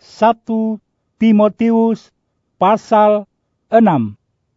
1 Timotius pasal 6.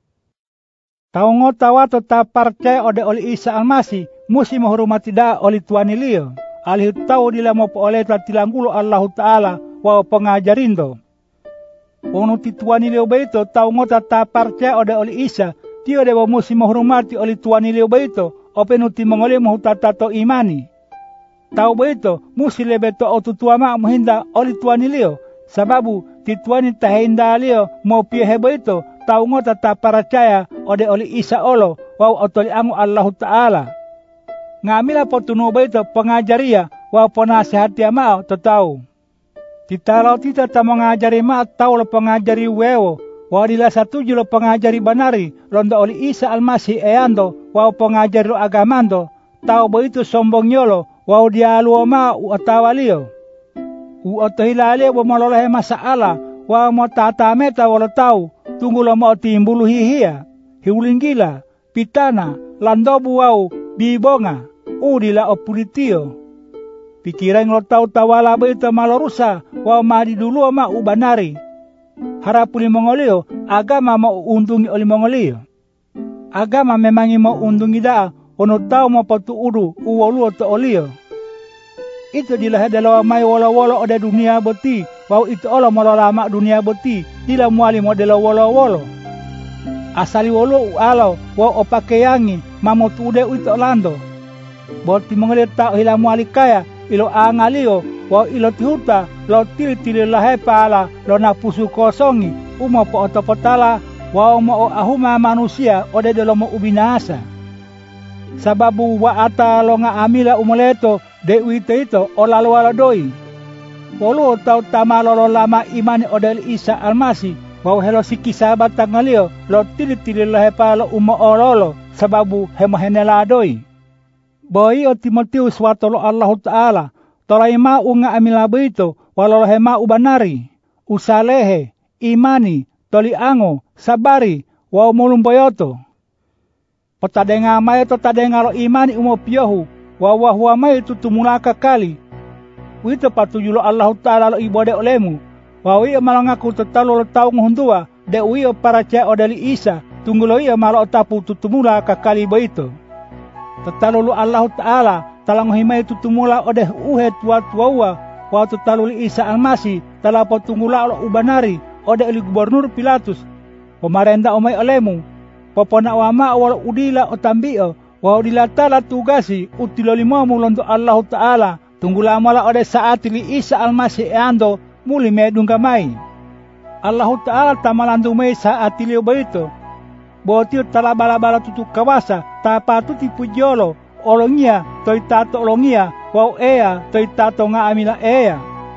Taungo tawa tetap percaya oleh Isa Almasih musi menghormati da oleh Tuhan ilio. Alih tahu dila mo oleh tilanggulo Allah Ta'ala wa pengajarindo. Wong ti Tuhan ilio baito taungo tetap percaya oleh Isa. Tio dewa musi menghormati oleh Tuhan ilio baito. Openuti mengoleh mo tatato imani. Tahu baito musi lebeto otutuama muhinda oleh Tuhan ilio. Sababu tituani tahinda alio mau pihe baito tau ngota ta percaya oleh Isa olo wau otoli angu Allah Ta'ala. Ngamila potunu baito pengajaria wau penasihati amao tetau. Titalau tita ta mengajari ma tau lo pengajari wewo wau dila satuju lo pengajari banari londo oleh Isa Almasih eando wau pengajari lo agamando tau baito sombong yolo wau dialu ma uatawalio. Uotohilale wa malolahe masaala wa mo tatameta wala tau tunggu lo mo timbulu hihia hiulinggila pitana landobu wau bibonga udila opulitio pikiran lo tau tawala baita malorusa wa madi dulu ma ubanari harapuli mongolio agama mau undungi oli mongolio agama memangi mau undungi daa ono tau mo patu udu uwaluo to olio. Itu dilah adalah mai wolo-wolo ode dunia boti. Wau itu olo mololama dunia boti. Dila muali modelo wolo-wolo. Asali wolo alo wau opake yangi mamotu ude itu lando. Boti mengelita hila muali kaya ilo angalio wau ilo tihuta lo tili lahe pala lo napusu kosongi umo po otopotala wau mo ahuma manusia ode delo mo ubinasa. Sababu wa ata lo nga amila umoleto de wite ito o lalo doi. Polo tau tamalolo lama imani odel Isa Almasih. Wau helo siki sahabat tangalio lo tili lahe palo umo ololo sababu hemohenela doi. Boi o Timotius watolo Allah Ta'ala. Tolai ma unga amila beito walolo hema ubanari. Usalehe, imani, toli ango, sabari, wau mulumboyoto. Patadenga mai to tadenga lo imani umo piohu. Wawahua mai tutumulaka kali. Wito patujulo Allah Ta'ala lo ibode olemu. Wawi malangaku tetalo lo tau ngundua. De uio paraca odali Isa. Tunggulo ia malo tapu tutumulaka kali boito. Tetalo lo Allah Ta'ala. Talang himai tutumula ode uhe tua-tuaua. Wa tetalo li Isa Almasih. Talapo tunggula lo ubanari. Ode li gubernur Pilatus. Pemarenda omai olemu. Popona wama wala udila otambio. Wau dilatala tugasi utilolimo mulondo Allah Ta'ala. Tunggula mala ode saat li Isa Almasih eando muli medung kamai. Allah Ta'ala tamalandu mei saat ilio baito. Botil tala bala-bala tutu kawasa tapatu tipu jolo. Olongia toi tato olongia wau ea toi tato nga amila ea.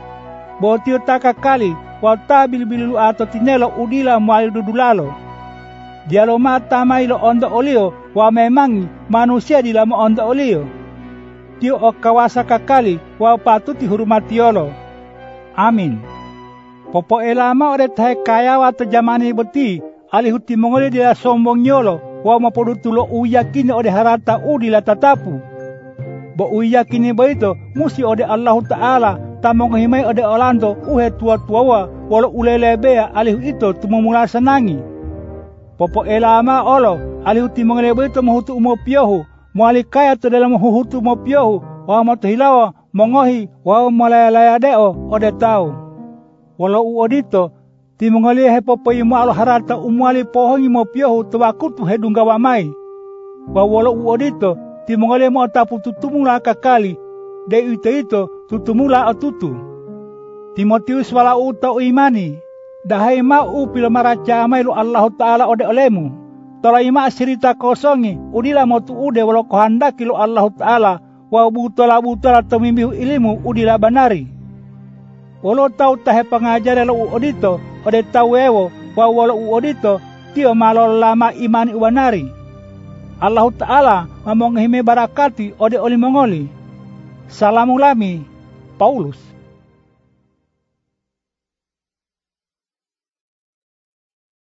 Botil takakali wau tabil bilu ato tinelo udila muali dudulalo. Dialo mata mailo ondo olio wa memangi manusia dilamo ondo olio. Tio o kawasa kakali wa patuti hurumati yolo. Amin. Popo elama ode tahe kaya wata jamani beti alihuti mongoli dila sombong yolo wa mapodutulo uyakini ode harata udila tatapu. Bo uyakini baito musi ode Allah Ta'ala tamong himai ode olando uhe tua-tuawa walo ulelebea alihu ito tumumula senangi. Popo elama olo alihuti mengelebe itu mahutu umo piohu muali kaya tu dalam mahutu umo piohu wa moto hilawa mongohi wa malaya deo ode tau walau uodito ti mengelie he popo imu alo harata umuali pohongi mo piohu tuwakutu hedungga wamai wa walau uodito ti mengelie mo tapu tutumula kakali de ito tutumula atutu. Timotius wala uta imani dahai mau pila maraca amai lu Allah Ta'ala ode olemu. Tolai ma cerita kosongi udila motu ude walau kohandaki lu Allah Ta'ala wa butola temimbihu ilimu udila banari. Walau tau tahe pengajari lu odito ode tau ewo wa walau odito tio malo lama imani ubanari. Allah Ta'ala mamong hime barakati ode oli mongoli. Salamulami Paulus.